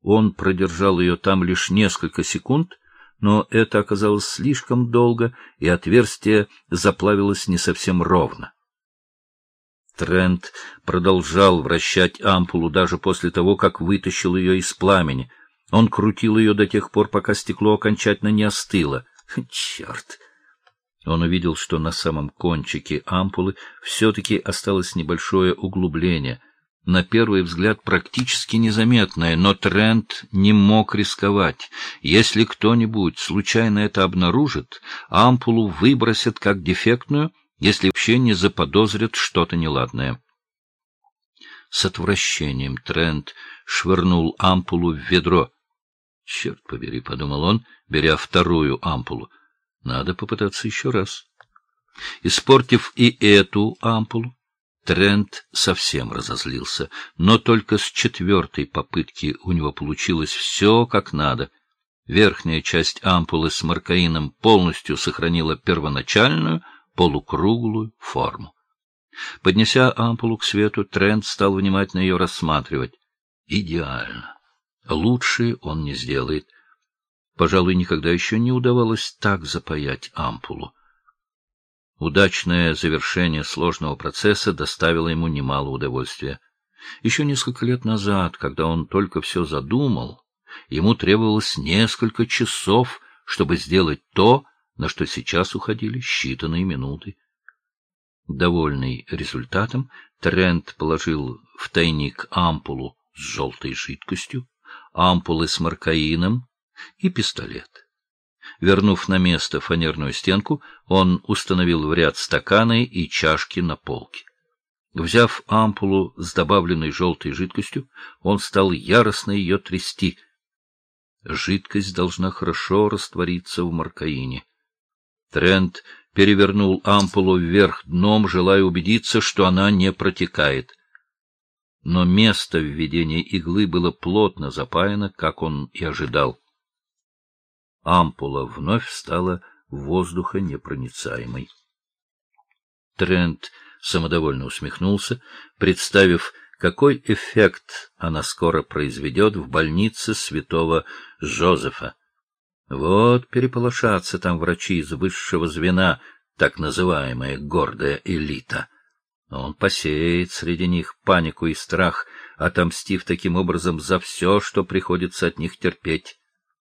Он продержал ее там лишь несколько секунд, но это оказалось слишком долго, и отверстие заплавилось не совсем ровно. Трент продолжал вращать ампулу даже после того, как вытащил ее из пламени. Он крутил ее до тех пор, пока стекло окончательно не остыло. Черт! Он увидел, что на самом кончике ампулы все-таки осталось небольшое углубление, на первый взгляд практически незаметное, но Трент не мог рисковать. Если кто-нибудь случайно это обнаружит, ампулу выбросят как дефектную, если вообще не заподозрят что-то неладное. С отвращением Трент швырнул ампулу в ведро. «Черт побери», — подумал он, беря вторую ампулу, — «надо попытаться еще раз». Испортив и эту ампулу, Трент совсем разозлился, но только с четвертой попытки у него получилось все как надо. Верхняя часть ампулы с маркаином полностью сохранила первоначальную полукруглую форму. Поднеся ампулу к свету, Трент стал внимательно ее рассматривать. Идеально. Лучше он не сделает. Пожалуй, никогда еще не удавалось так запаять ампулу. Удачное завершение сложного процесса доставило ему немало удовольствия. Еще несколько лет назад, когда он только все задумал, ему требовалось несколько часов, чтобы сделать то, на что сейчас уходили считанные минуты. Довольный результатом, Трент положил в тайник ампулу с желтой жидкостью, ампулы с маркаином и пистолет. Вернув на место фанерную стенку, он установил в ряд стаканы и чашки на полке. Взяв ампулу с добавленной желтой жидкостью, он стал яростно ее трясти. Жидкость должна хорошо раствориться в маркаине. Трент перевернул ампулу вверх дном, желая убедиться, что она не протекает. Но место введения иглы было плотно запаяно, как он и ожидал. Ампула вновь стала воздухонепроницаемой. Трент самодовольно усмехнулся, представив, какой эффект она скоро произведет в больнице святого Жозефа. Вот переполошатся там врачи из высшего звена, так называемая гордая элита. Он посеет среди них панику и страх, отомстив таким образом за все, что приходится от них терпеть.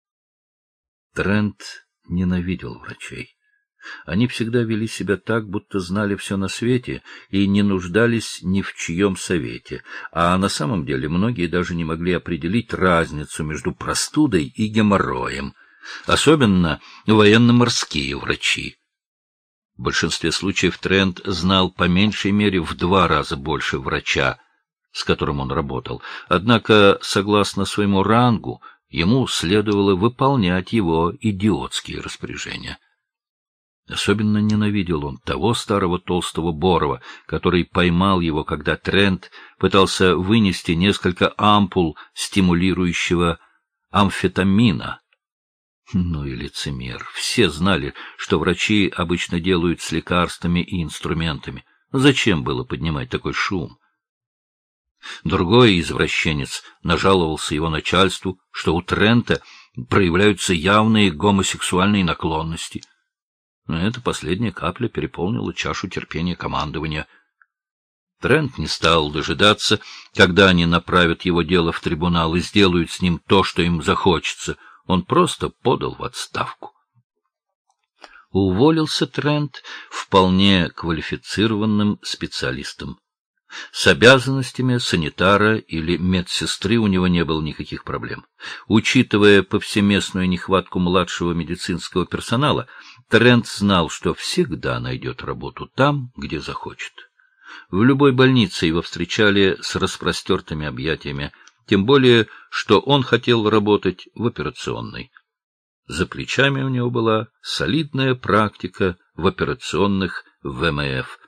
Трент ненавидел врачей. Они всегда вели себя так, будто знали все на свете и не нуждались ни в чьем совете, а на самом деле многие даже не могли определить разницу между простудой и геморроем, особенно военно-морские врачи. В большинстве случаев Трент знал по меньшей мере в 2 раза больше врача, с которым он работал, однако, согласно своему рангу, ему следовало выполнять его идиотские распоряжения. Особенно ненавидел он того старого толстого Борова, который поймал его, когда Трент пытался вынести несколько ампул стимулирующего амфетамина. Ну и лицемер. Все знали, что врачи обычно делают с лекарствами и инструментами. Зачем было поднимать такой шум? Другой извращенец нажаловался его начальству, что у Трента проявляются явные гомосексуальные наклонности. Но эта последняя капля переполнила чашу терпения командования. Трент не стал дожидаться, когда они направят его дело в трибунал и сделают с ним то, что им захочется. Он просто подал в отставку. Уволился Трент вполне квалифицированным специалистом. С обязанностями санитара или медсестры у него не было никаких проблем. Учитывая повсеместную нехватку младшего медицинского персонала, Трент знал, что всегда найдет работу там, где захочет. В любой больнице его встречали с распростертыми объятиями, тем более, что он хотел работать в операционной. За плечами у него была солидная практика в операционных ВМФ.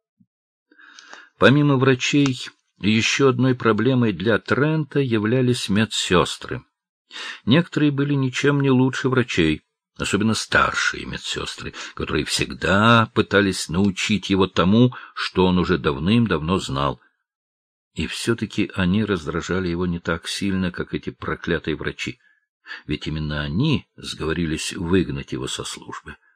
Помимо врачей, еще одной проблемой для Трента являлись медсестры. Некоторые были ничем не лучше врачей, особенно старшие медсестры, которые всегда пытались научить его тому, что он уже давным-давно знал. И все-таки они раздражали его не так сильно, как эти проклятые врачи. Ведь именно они сговорились выгнать его со службы.